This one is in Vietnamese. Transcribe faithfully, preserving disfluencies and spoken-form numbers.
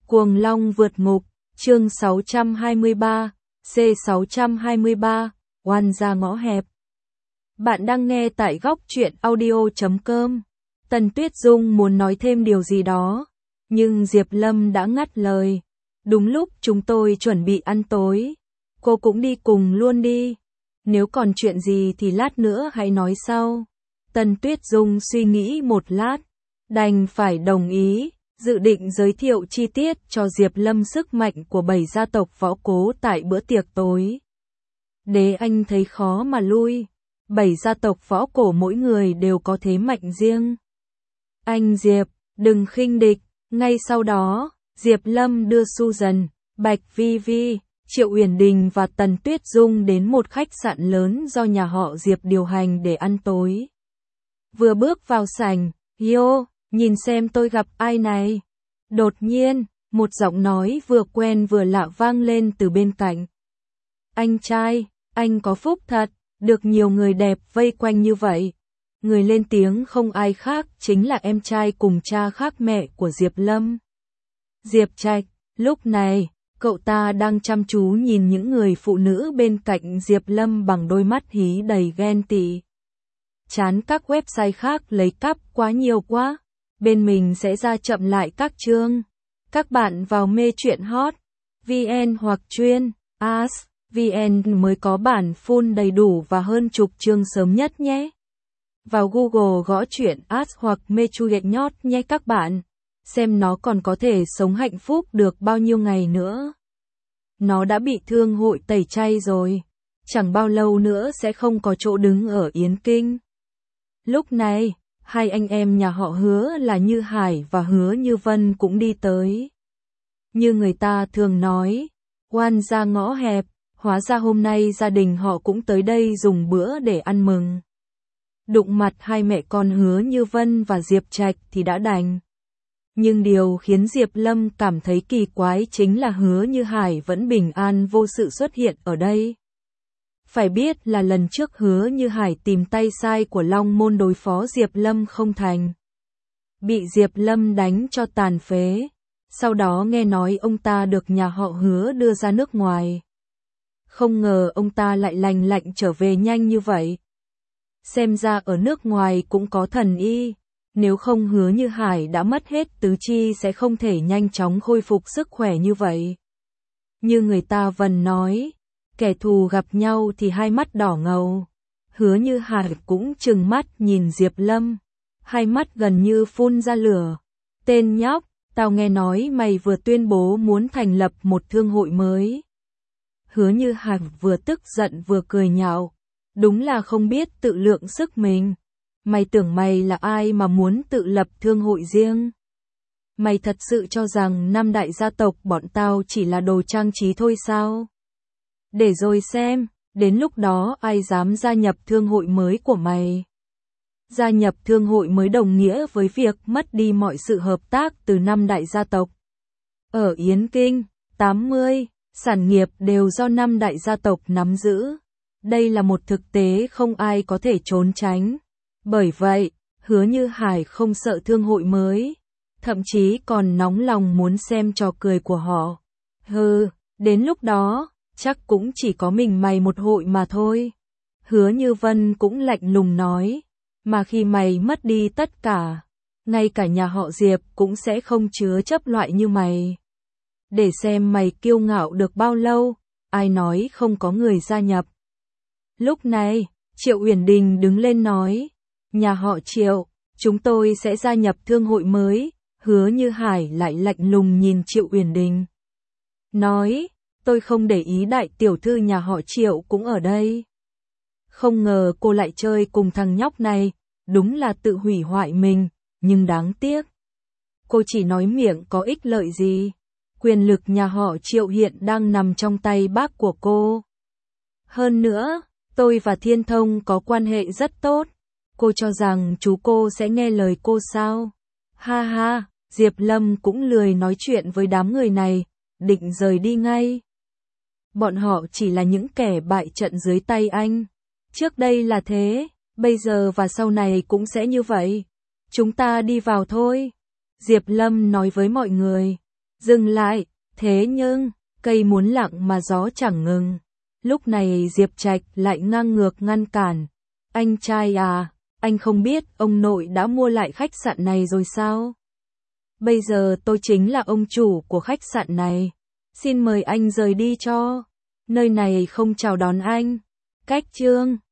Cuồng Long vượt ngục, chương sáu trăm hai mươi ba, C sáu trăm hai mươi ba, oan gia ngõ hẹp. Bạn đang nghe tại góc truyện audio chấm com. Tần Tuyết Dung muốn nói thêm điều gì đó, nhưng Diệp Lâm đã ngắt lời. Đúng lúc chúng tôi chuẩn bị ăn tối, cô cũng đi cùng luôn đi. Nếu còn chuyện gì thì lát nữa hãy nói sau. Tần Tuyết Dung suy nghĩ một lát, đành phải đồng ý, dự định giới thiệu chi tiết cho Diệp Lâm sức mạnh của bảy gia tộc võ cố tại bữa tiệc tối. Đế Anh thấy khó mà lui, bảy gia tộc võ cổ mỗi người đều có thế mạnh riêng. Anh Diệp, đừng khinh địch. Ngay sau đó, Diệp Lâm đưa Susan, Bạch Vi Vi, Triệu Uyển Đình và Tần Tuyết Dung đến một khách sạn lớn do nhà họ Diệp điều hành để ăn tối. Vừa bước vào sảnh, "Yo, nhìn xem tôi gặp ai này." Đột nhiên, một giọng nói vừa quen vừa lạ vang lên từ bên cạnh. "Anh trai, anh có phúc thật, được nhiều người đẹp vây quanh như vậy." Người lên tiếng không ai khác chính là em trai cùng cha khác mẹ của Diệp Lâm. Diệp Trạch, lúc này, cậu ta đang chăm chú nhìn những người phụ nữ bên cạnh Diệp Lâm bằng đôi mắt hí đầy ghen tị. Chán các website khác lấy cắp quá nhiều quá, bên mình sẽ ra chậm lại các chương. Các bạn vào mê truyện hot, vê en hoặc chuyên, as, vê en mới có bản full đầy đủ và hơn chục chương sớm nhất nhé. Vào Google gõ truyện as hoặc mê truyện nhót nhé các bạn, xem nó còn có thể sống hạnh phúc được bao nhiêu ngày nữa. Nó đã bị thương hội tẩy chay rồi, chẳng bao lâu nữa sẽ không có chỗ đứng ở Yến Kinh. Lúc này, hai anh em nhà họ Hứa là Như Hải và Hứa Như Vân cũng đi tới. Như người ta thường nói, oan gia ngõ hẹp, hóa ra hôm nay gia đình họ cũng tới đây dùng bữa để ăn mừng. Đụng mặt hai mẹ con Hứa Như Vân và Diệp Trạch thì đã đành. Nhưng điều khiến Diệp Lâm cảm thấy kỳ quái chính là Hứa Như Hải vẫn bình an vô sự xuất hiện ở đây. Phải biết là lần trước Hứa Như Hải tìm tay sai của Long Môn đối phó Diệp Lâm không thành. Bị Diệp Lâm đánh cho tàn phế. Sau đó nghe nói ông ta được nhà họ Hứa đưa ra nước ngoài. Không ngờ ông ta lại lành lạnh trở về nhanh như vậy. Xem ra ở nước ngoài cũng có thần y. Nếu không Hứa Như Hải đã mất hết tứ chi sẽ không thể nhanh chóng khôi phục sức khỏe như vậy. Như người ta vần nói, kẻ thù gặp nhau thì hai mắt đỏ ngầu. Hứa Như Hải cũng trừng mắt nhìn Diệp Lâm, hai mắt gần như phun ra lửa. Tên nhóc, tao nghe nói mày vừa tuyên bố muốn thành lập một thương hội mới. Hứa Như Hải vừa tức giận vừa cười nhạo, đúng là không biết tự lượng sức mình. Mày tưởng mày là ai mà muốn tự lập thương hội riêng? Mày thật sự cho rằng năm đại gia tộc bọn tao chỉ là đồ trang trí thôi sao? Để rồi xem, đến lúc đó ai dám gia nhập thương hội mới của mày? Gia nhập thương hội mới đồng nghĩa với việc mất đi mọi sự hợp tác từ năm đại gia tộc. Ở Yến Kinh, tám mươi sản nghiệp đều do năm đại gia tộc nắm giữ. Đây là một thực tế không ai có thể trốn tránh. Bởi vậy, Hứa Như Hải không sợ thương hội mới, thậm chí còn nóng lòng muốn xem trò cười của họ. Hừ, đến lúc đó, chắc cũng chỉ có mình mày một hội mà thôi. Hứa Như Vân cũng lạnh lùng nói, mà khi mày mất đi tất cả, ngay cả nhà họ Diệp cũng sẽ không chứa chấp loại như mày. Để xem mày kiêu ngạo được bao lâu, ai nói không có người gia nhập. Lúc này, Triệu Uyển Đình đứng lên nói, nhà họ Triệu, chúng tôi sẽ gia nhập thương hội mới. Hứa Như Hải lại lạnh lùng nhìn Triệu Uyển Đình. Nói, tôi không để ý đại tiểu thư nhà họ Triệu cũng ở đây. Không ngờ cô lại chơi cùng thằng nhóc này, đúng là tự hủy hoại mình, nhưng đáng tiếc. Cô chỉ nói miệng có ích lợi gì, quyền lực nhà họ Triệu hiện đang nằm trong tay bác của cô. Hơn nữa, tôi và Thiên Thông có quan hệ rất tốt. Cô cho rằng chú cô sẽ nghe lời cô sao? Ha ha, Diệp Lâm cũng lười nói chuyện với đám người này, định rời đi ngay. Bọn họ chỉ là những kẻ bại trận dưới tay anh. Trước đây là thế, bây giờ và sau này cũng sẽ như vậy. Chúng ta đi vào thôi. Diệp Lâm nói với mọi người. Dừng lại, thế nhưng, cây muốn lặng mà gió chẳng ngừng. Lúc này Diệp Trạch lại ngang ngược ngăn cản. Anh trai à, anh không biết ông nội đã mua lại khách sạn này rồi sao? Bây giờ tôi chính là ông chủ của khách sạn này. Xin mời anh rời đi cho. Nơi này không chào đón anh. Cách chương